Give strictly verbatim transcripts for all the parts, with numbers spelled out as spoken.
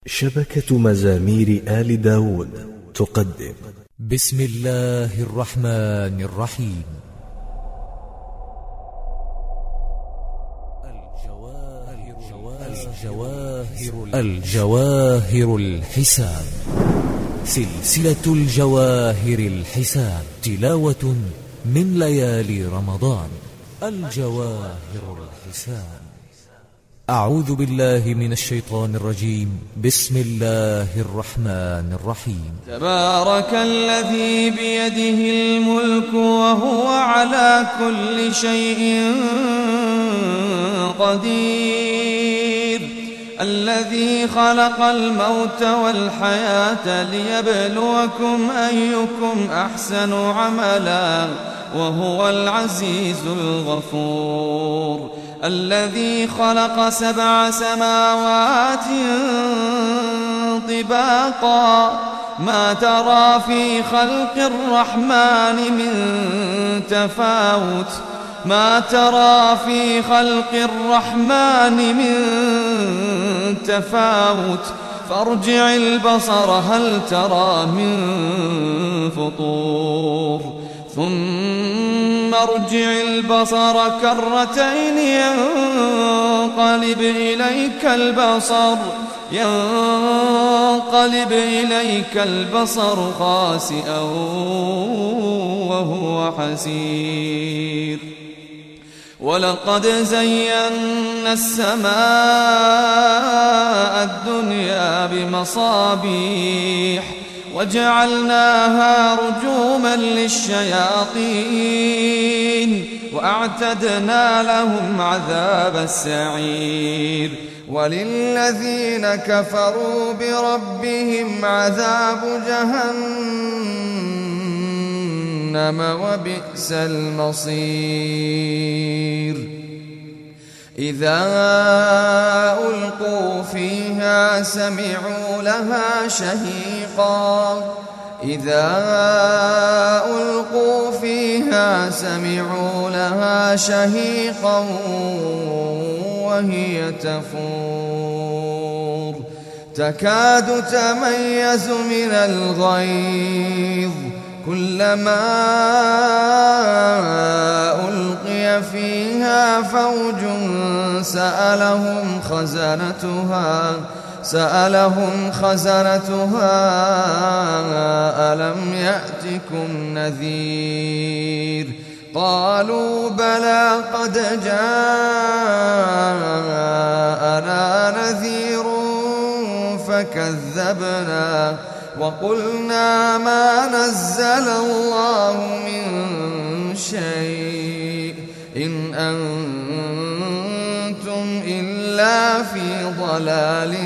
شبكة مزامير آل داود تقدم بسم الله الرحمن الرحيم. الجواهر, الجواهر الحسان، سلسلة الجواهر الحسان، تلاوة من ليالي رمضان. الجواهر الحسان. أعوذ بالله من الشيطان الرجيم. بسم الله الرحمن الرحيم. تبارك الذي بيده الملك وهو على كل شيء قدير، الذي خلق الموت والحياة ليبلوكم أيكم أحسن عملا وهو العزيز الغفور، الذي خلق سبع سماوات طباقا ما ترى في خلق الرحمن من تفاوت ما ترى في خلق الرحمن من تفاوت فارجع البصر هل ترى من فطور، ثم ارجع البصر كرتين ينقلب إليك البصر ينقلب إليك البصر خاسئا وهو حسير. ولقد زينا السماء الدنيا بمصابيح وجعلناها رجوما للشياطين وأعتدنا لهم عذاب السعير. وللذين كفروا بربهم عذاب جهنم وبئس المصير. إذا ألقوا فيها سمعوا لها شهيقا إذا ألقوا فيها سمعوا لها شهيقا وهي تفور تكاد تميز من الغيظ كلما ألقي فيها فوج سألهم خزنتها سألهم خزنتها ألم يأتكم نذير قالوا بلى قد جاءنا نذير فكذبنا وقلنا ما نزل الله من شيء إن أنتم إلا في ضلال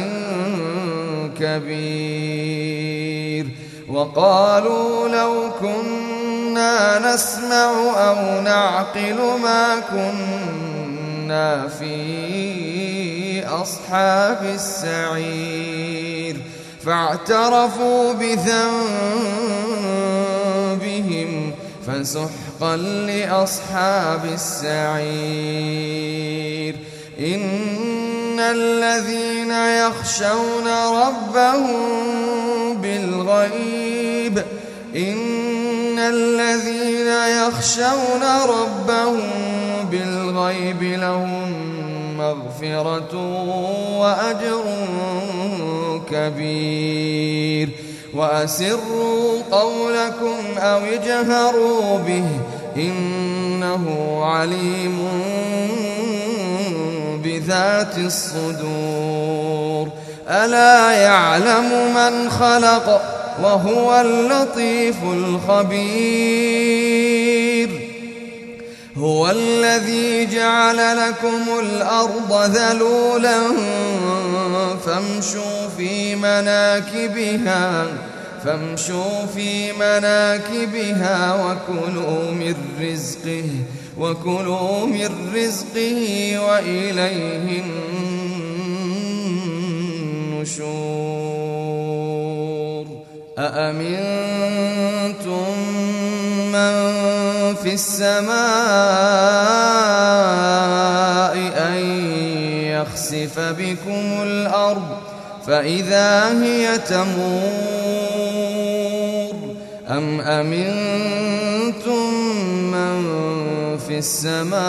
كبير. وقالوا لو كنا نسمع أو نعقل ما كنا في أصحاب السعير فاعترفوا بذنبهم فسحقا لأصحاب السعير. إن الذين يخشون ربهم بالغيب إن الذين يخشون ربهم بالغيب لهم مغفرة وأجر كبير. وأسروا قولكم أو اجهروا به إنه عليم بذات الصدور. ألا يعلم من خلق وهو اللطيف الخبير. هو الذي جعل لكم الأرض ذلولا فامشوا في مناكبها فامشوا في مناكبها وكلوا من رزقه وكلوا من رزقه وإليه النشور. أأمنتم من في السماء أن يخسف بكم الأرض فإذا هي تمور أم أمنتم من في السماء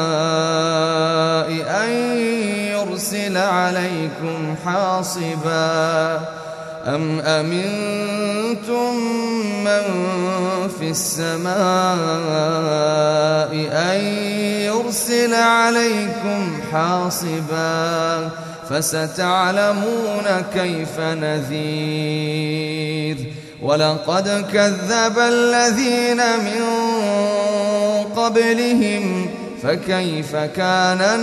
أن يرسل عليكم حاصبا أم أمنتم من في السماء أن يرسل عليكم حاصبا فستعلمون كيف نذير ولقد كذب الذين من قبلهم فكيف كان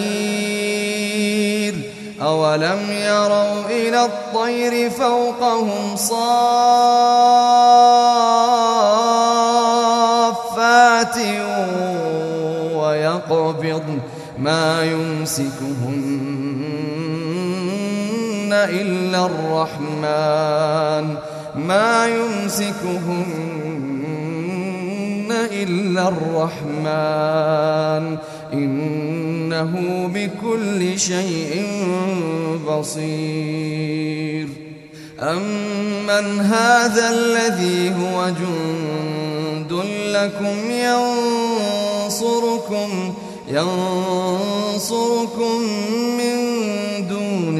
نكير أولم يروا إلى الطير فوقهم صافات ويقبضن ما يمسكهن إلا الرحمن ما يمسكهن إلا الرحمن إنه بكل شيء بصير أمن هذا الذي هو جند لكم ينصركم ينصركم من دون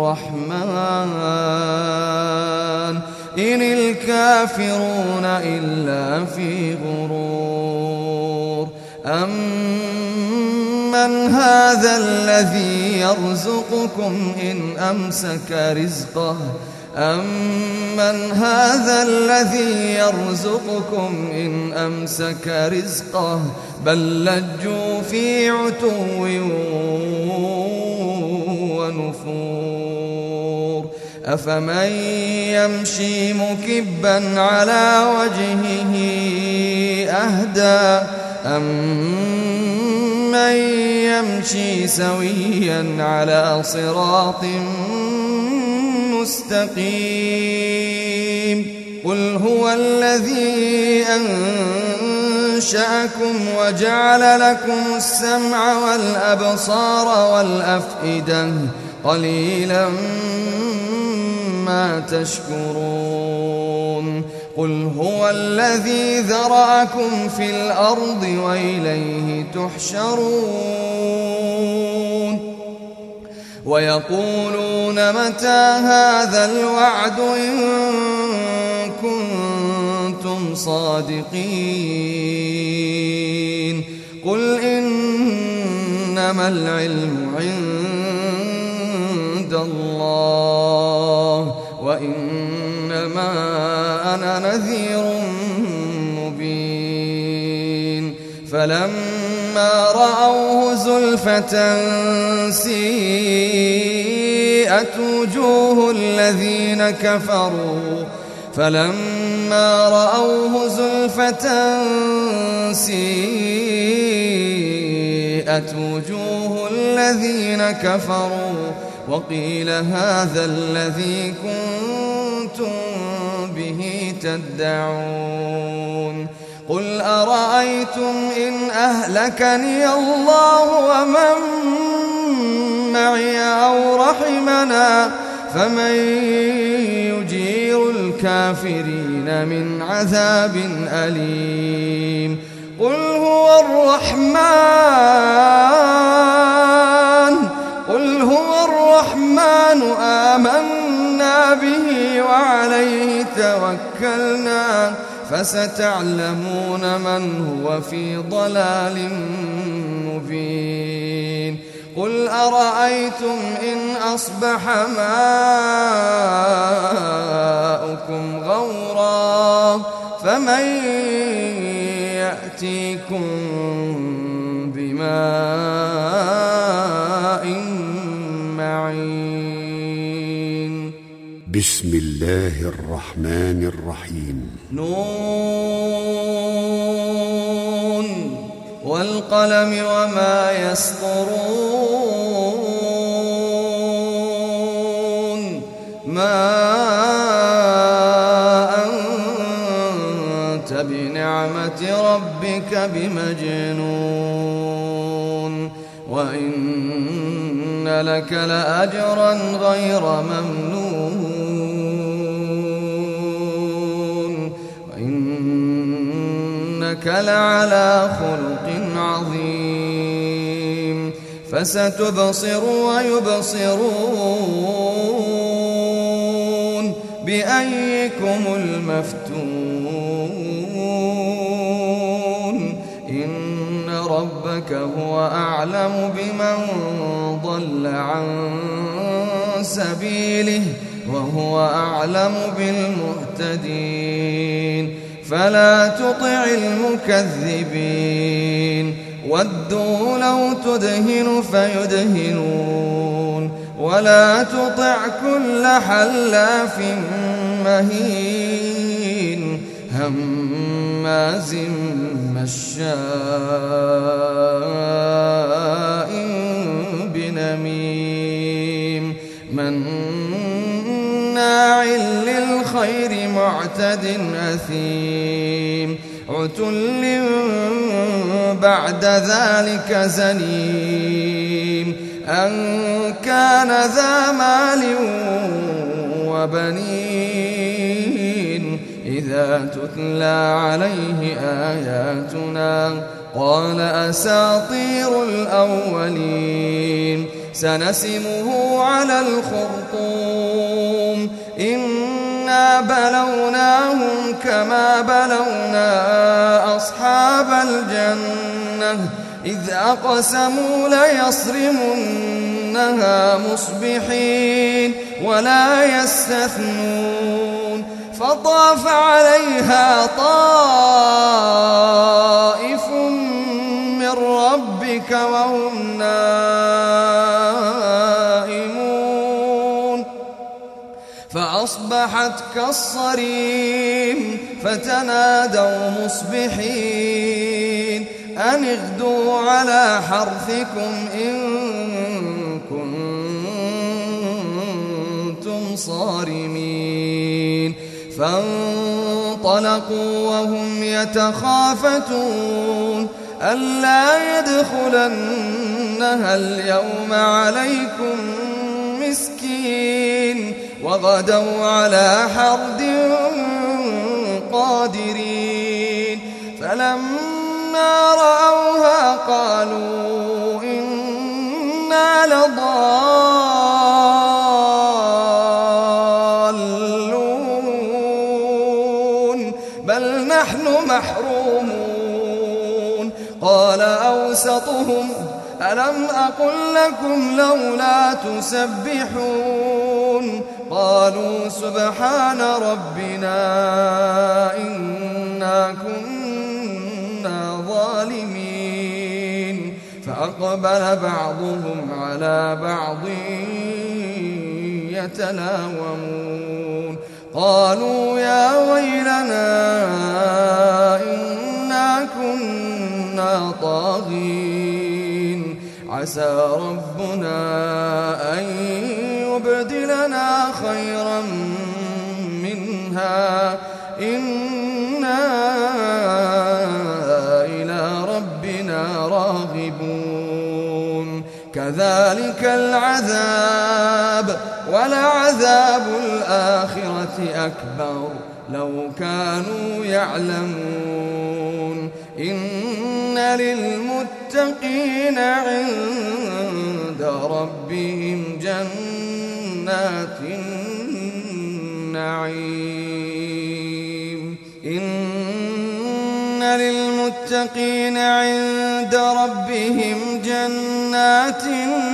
الرحمن إن الكافرون إلا في غرور أمن هذا الذي يرزقكم إن أمسك رزقه أمن هذا الذي يرزقكم إن أمسك رزقه بل لجوا في عتو ونفور أفمن يمشي مكبا على وجهه أهدى أمن يمشي سويا على صراط مستقيم قل هو الذي أنشأكم وجعل لكم السمع والأبصار والأفئدة قليلا ما تشكرون قل هو الذي ذرأكم في الأرض وإليه تحشرون ويقولون متى هذا الوعد إن كنتم صادقين قل إنما العلم عند الله وإنما أنا نذير مبين فلما رأوه زلفة سيئت وجوه الذين كفروا فلما رأوه زلفة سيئت وجوه الذين كفروا وقيل هذا الذي كنتم به تدعون قل أرأيتم إن أهلكني الله ومن معي أو رحمنا فمن يجير الكافرين من عذاب أليم قل هو الرحمن قل هو الرحمن آمنا به وعليه توكلنا فستعلمون من هو في ضلال مبين قل أرأيتم إن أصبح ماؤكم غورا فمن يأتيكم بماء معين بسم الله الرحمن الرحيم نون والقلم وما يسطرون ما أنت بنعمة ربك بمجنون وإن لك لأجرا غير ممنون وإنك لعلى خلق عظيم فستبصر ويبصرون بأيكم المفتون إن ربك هو أعلم بمن ضل عن سبيله وهو أعلم بالمهتدين فلا تطع المكذبين ودوا لو تدهن فيدهنون ولا تطع كل حلاف مهين هماز مشاء بنميم مناع للخير معتد أثيم عتل بعد ذلك زنيم أن كان ذا مال وبنين إذا تتلى عليه آياتنا قال أساطير الأولين سنسمه على الخرطوم إنا بلوناهم كما بلونا أصحاب الجنة إذ أقسموا ليصرمنها مصبحين ولا يستثنون فطاف عليها طائف من ربك وهم نائمون فأصبحت كالصريم فتنادوا مصبحين أن اغدوا على حرثكم إن كنتم صارمين فانطلقوا وهم يتخافتون ألا يدخلنها اليوم عليكم مسكين وغدوا على حرد قادرين فلما رأوها قالوا إنا لضالون بل نحن محرومون قال أوسطهم ألم أقل لكم لولا تسبحون قالوا سبحان ربنا إنا كنا ظالمين فأقبل بعضهم على بعض يتلاومون قالوا يا ويلنا إنا كنا طاغين عسى ربنا أن يبدلنا خيرا منها إنا إلى ربنا راغبون كذلك العذاب ولعذاب الآخرة أكبر لو كانوا يعلمون إن للمتقين عند ربهم جنات النعيم إن للمتقين عند ربهم جنات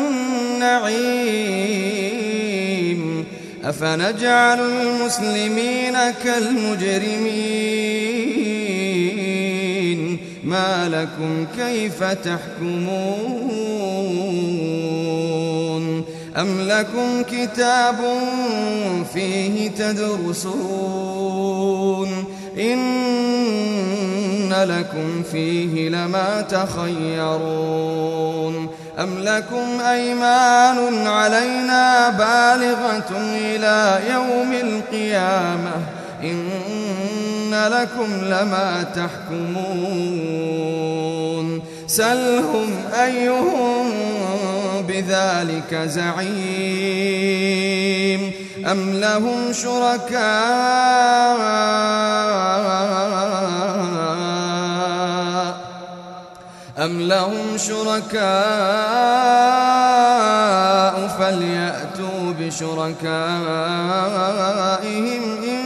النعيم أفنجعل المسلمين كالمجرمين ما لكم كيف تحكمون أم لكم كتاب فيه تدرسون إن لكم فيه لما تخيرون أم لكم أيمان علينا بالغة إلى يوم القيامة إن لكم لما تحكمون سلهم أيهم بذلك زعيم أم لهم شركاء أم لهم شركاء فليأتوا بشركائهم إن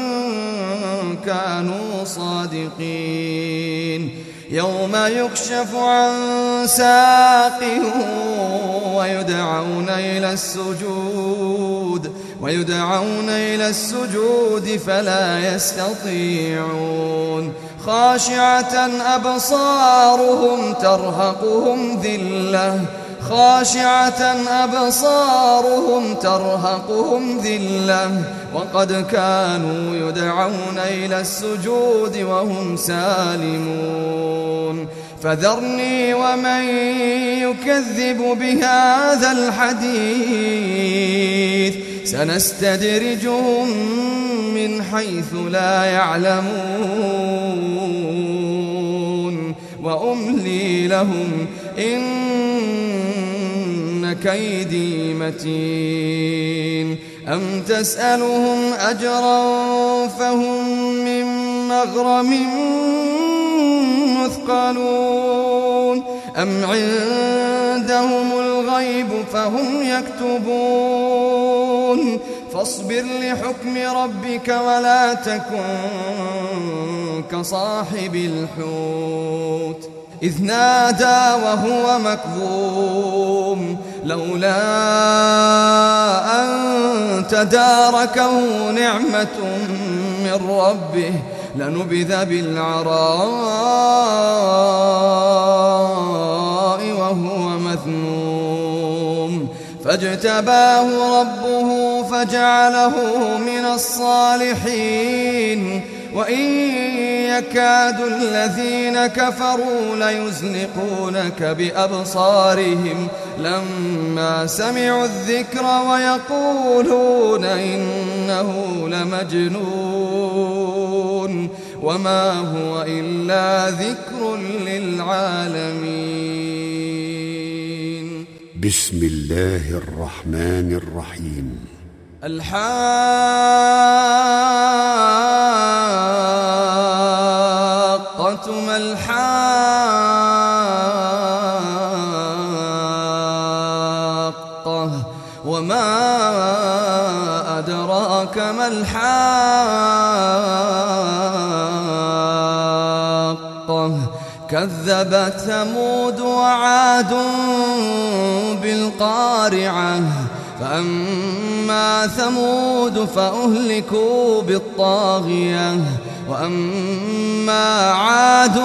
كانوا صادقين يوم يكشف عن ساق ويدعون إلى السجود ويدعون إلى السجود فلا يستطيعون خاشعة أبصارهم ترهقهم ذلة خاشعة أبصارهم ترهقهم ذلة وقد كانوا يدعون إلى السجود وهم سالمون فذرني ومن يكذب بهذا الحديث سنستدرجهم من حيث لا يعلمون وأملي لهم إن كيدي متين أم تسألهم أجرا فهم من مغرم مثقلون أم عندهم الغيب فهم يكتبون فاصبر لحكم ربك ولا تكن كصاحب الحوت إذ نادى وهو مكظوم لولا أن تداركه نعمة من ربه لنبذ بالعراء وهو مذموم فاجتباه ربه فجعله من الصالحين وإن يكاد الذين كفروا ليزلقونك بأبصارهم لما سمعوا الذكر ويقولون إنه لمجنون وما هو إلا ذكر للعالمين. بسم الله الرحمن الرحيم. الحاقة ما الحاقة وما أدراك ما الحاقة كذبت ثمود وعاد بالقارعة فأما ثمود فأهلكوا بالطاغية وأما عاد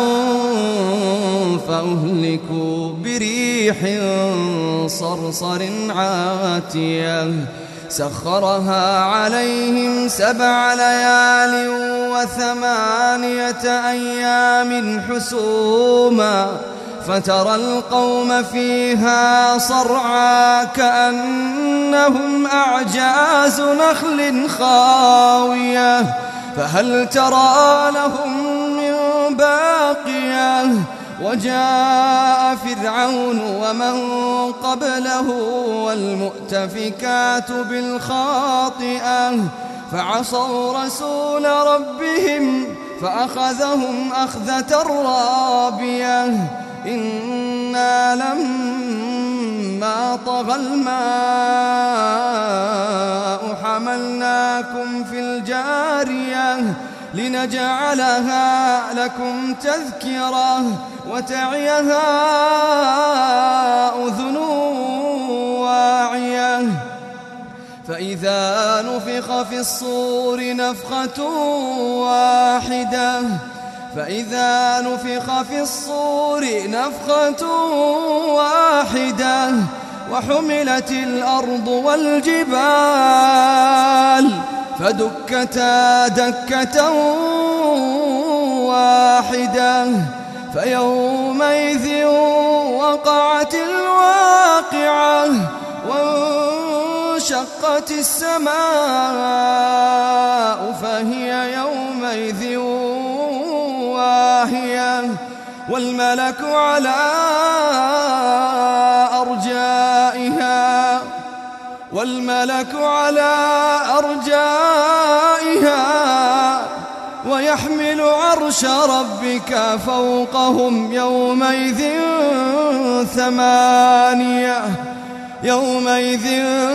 فأهلكوا بريح صرصر عاتية سخرها عليهم سبع ليال وثمانية أيام حسوما فترى القوم فيها صرعى كأنهم أعجاز نخل خاوية فهل ترى لهم من باقية وجاء فرعون ومن قبله والمؤتفكات بالخاطئة فعصوا رسول ربهم فأخذهم أخذة رابية إنا لما طغى الماء حملناكم في الجارية لنجعلها لكم تذكرة وتعيها أذن واعية فإذا نفخ في الصور نفخة واحدة فإذا نفخ في الصور نفخة واحدة وحملت الأرض والجبال فدكتا دكة واحدة فيومئذ وقعت الواقعة وانشقت السماء فهي يومئذ واهية والملك على أرجائها والملك على أرجائها ويحمل يحمل عرش ربك فوقهم يومئذ ثمانية يومئذ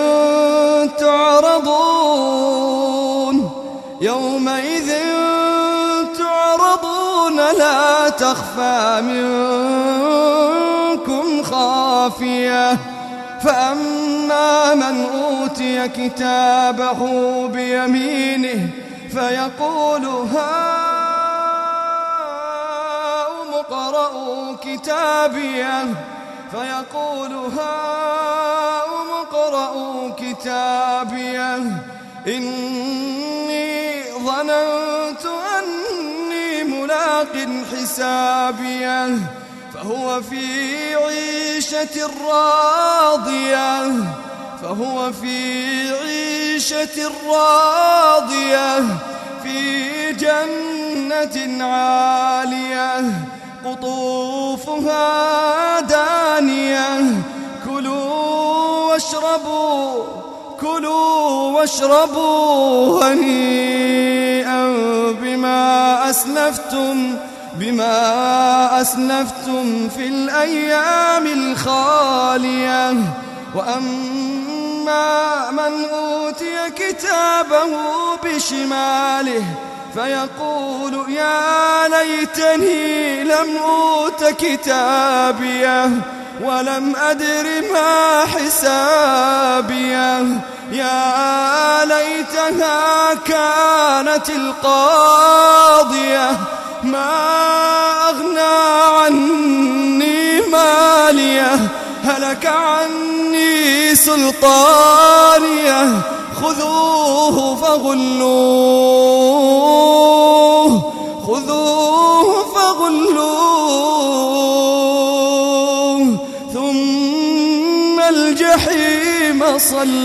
تعرضون يومئذ تعرضون لا تخفى منكم خافية فأما من أوتي كتابه بيمينه فيقول هاؤم اقرءوا كتابيه فيقول هاؤم اقرءوا كتابيه إني ظننت أني ملاق حسابيه فهو في عيشة راضية فهو في عيشة راضية في جنة عالية قطوفها دانية كلوا واشربوا كلوا واشربوا هنيئا بما أسلفتم بما أسلفتم في الأيام الخالية وأما من أوتي كتابه بشماله فيقول يا ليتني لم أوت كتابيه ولم أدر ما حسابيه يا ليتها كانت القاضية ما أغنى عني ماليه هلك عني سلطانيه خذوه فغلوه خذوه فغلوه ثم الجحيم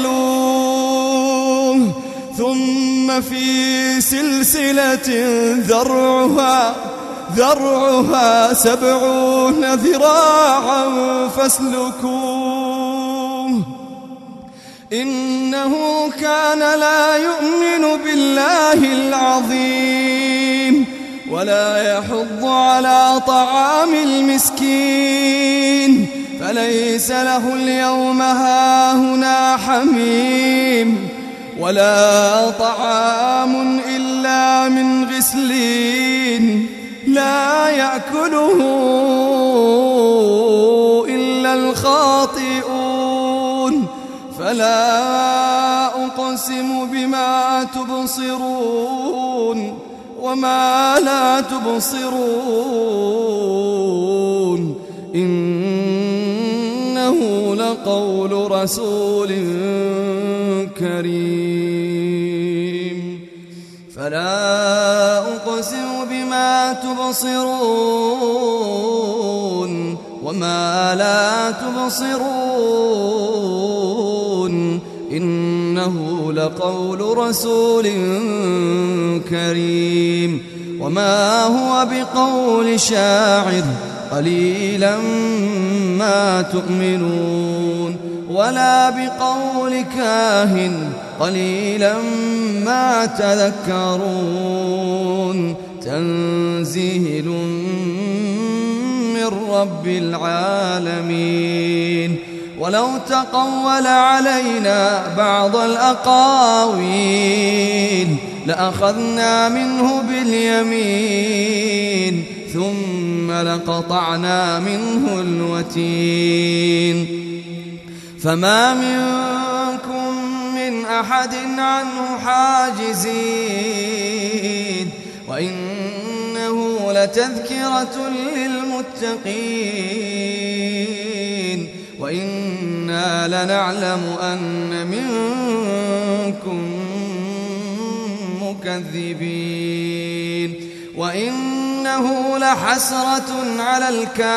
صلوه ثم في سلسلة ذرعها ذرعها سبعون ذراعا فاسلكوه إنه كان لا يؤمن بالله العظيم ولا يحض على طعام المسكين فليس له اليوم هاهنا حميم ولا طعام إلا من غسلين لا يأكله إلا الخاطئون فلا أقسم بما تبصرون وما لا تبصرون إنه لقول رسول كريم فلا أقسم بما تبصرون وما لا تبصرون إنه لقول رسول كريم وما هو بقول شاعر قليلا ما تؤمنون ولا بقول كاهن قليلا ما تذكرون تنزيل من رب العالمين ولو تقول علينا بعض الأقاويل لأخذنا منه باليمين ثم لقطعنا منه الوتين فما منكم من أحد عنه حاجزين وإنه لتذكرة للمتقين وإنا لنعلم أن منكم مكذبين وإنه لحسرة على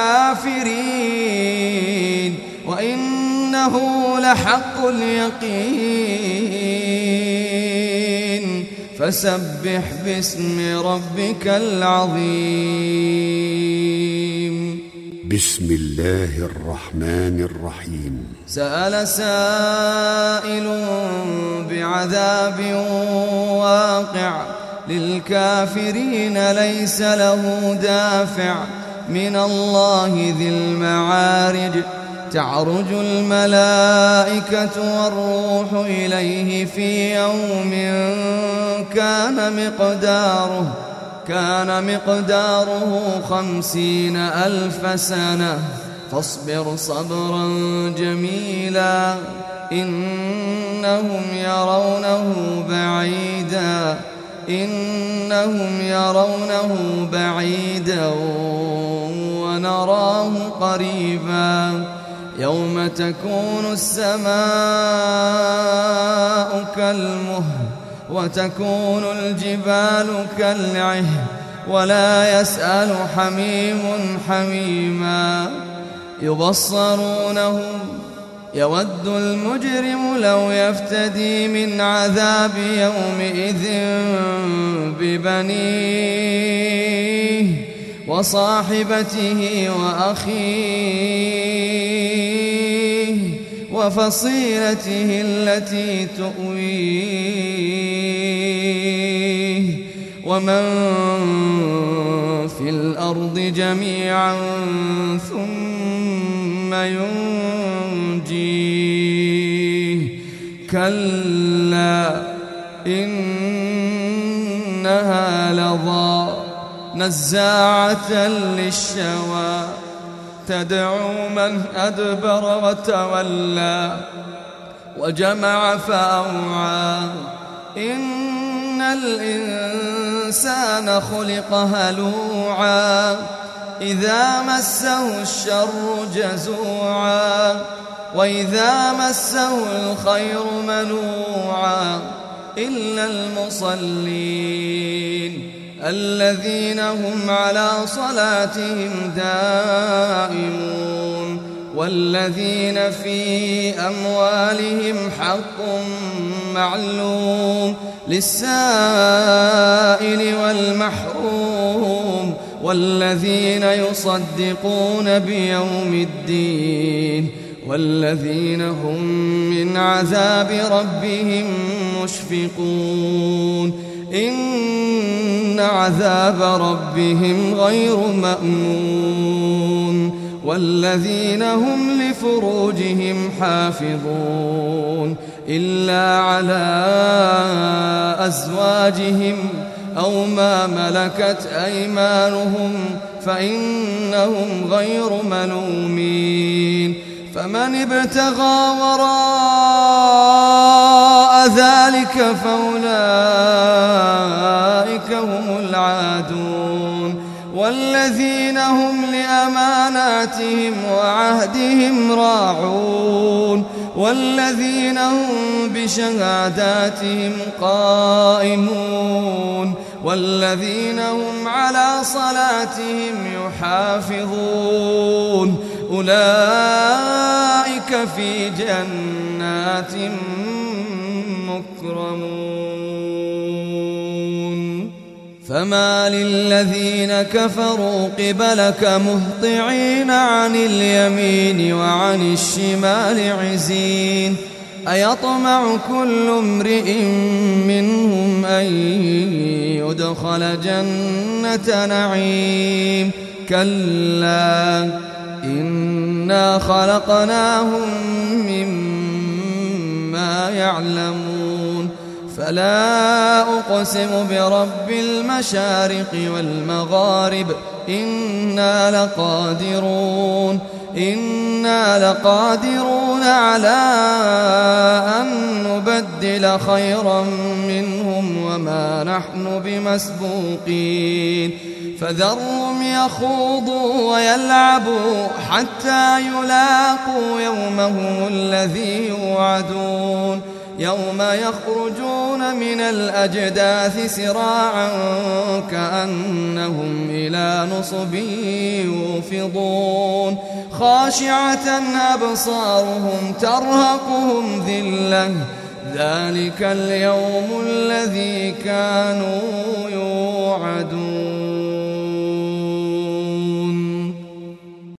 الكافرين وإنه لحق اليقين فسبح باسم ربك العظيم بسم الله الرحمن الرحيم سأل سائل بعذاب واقع للكافرين ليس له دافع من الله ذي المعارج تعرج الملائكة والروح إليه في يوم كان مقداره كان مقداره خمسين ألف سنة فاصبر صبرا جميلا إنهم يرونه بعيدا إنهم يرونه بعيدا ونراه قريبا يوم تكون السماء كالمهل وتكون الجبال كالعهن ولا يسأل حميم حميما يبصرونهم يود المجرم لو يفتدي من عذاب يومئذ ببنيه وصاحبته وأخيه وفصيلته التي تؤويه ومن في الأرض جميعا ثم ينجيه كلا إنها لظى نزاعة للشوى تدعو من أدبر وتولى وجمع فأوعى إن الإنسان خلق هلوعا إذا مسه الشر جزوعا وإذا مسه الخير منوعا إلا المصلين الذين هم على صلاتهم دائمون والذين في أموالهم حق معلوم للسائل والمحروم والذين يصدقون بيوم الدين والذين هم من عذاب ربهم مشفقون إن عذاب ربهم غير مأمون والذين هم لفروجهم حافظون إلا على أزواجهم أو ما ملكت أيمانهم فإنهم غير ملومين فمن ابتغى وراء ذلك فأولئك هم العادون والذين هم لأماناتهم وعهدهم راعون والذين هم بشهاداتهم قائمون والذين هم على صلاتهم يحافظون أولئك في جنات مكرمون فما للذين كفروا قبلك مهطعين عن اليمين وعن الشمال عزين أيطمع كل امرئ منهم أن يدخل جنة نعيم كلا إنا خلقناهم مما يعلمون فلا أقسم برب المشارق والمغارب إنا لقادرون إنا لقادرون على أن نبدل خيرا منهم وما نحن بمسبوقين فذرهم يخوضوا ويلعبوا حتى يلاقوا يومهم الذي يوعدون يوم يخرجون من الأجداث سراعا كأنهم إلى نصب يوفضون خاشعة أبصارهم ترهقهم ذلة ذلك اليوم الذي كانوا يوعدون.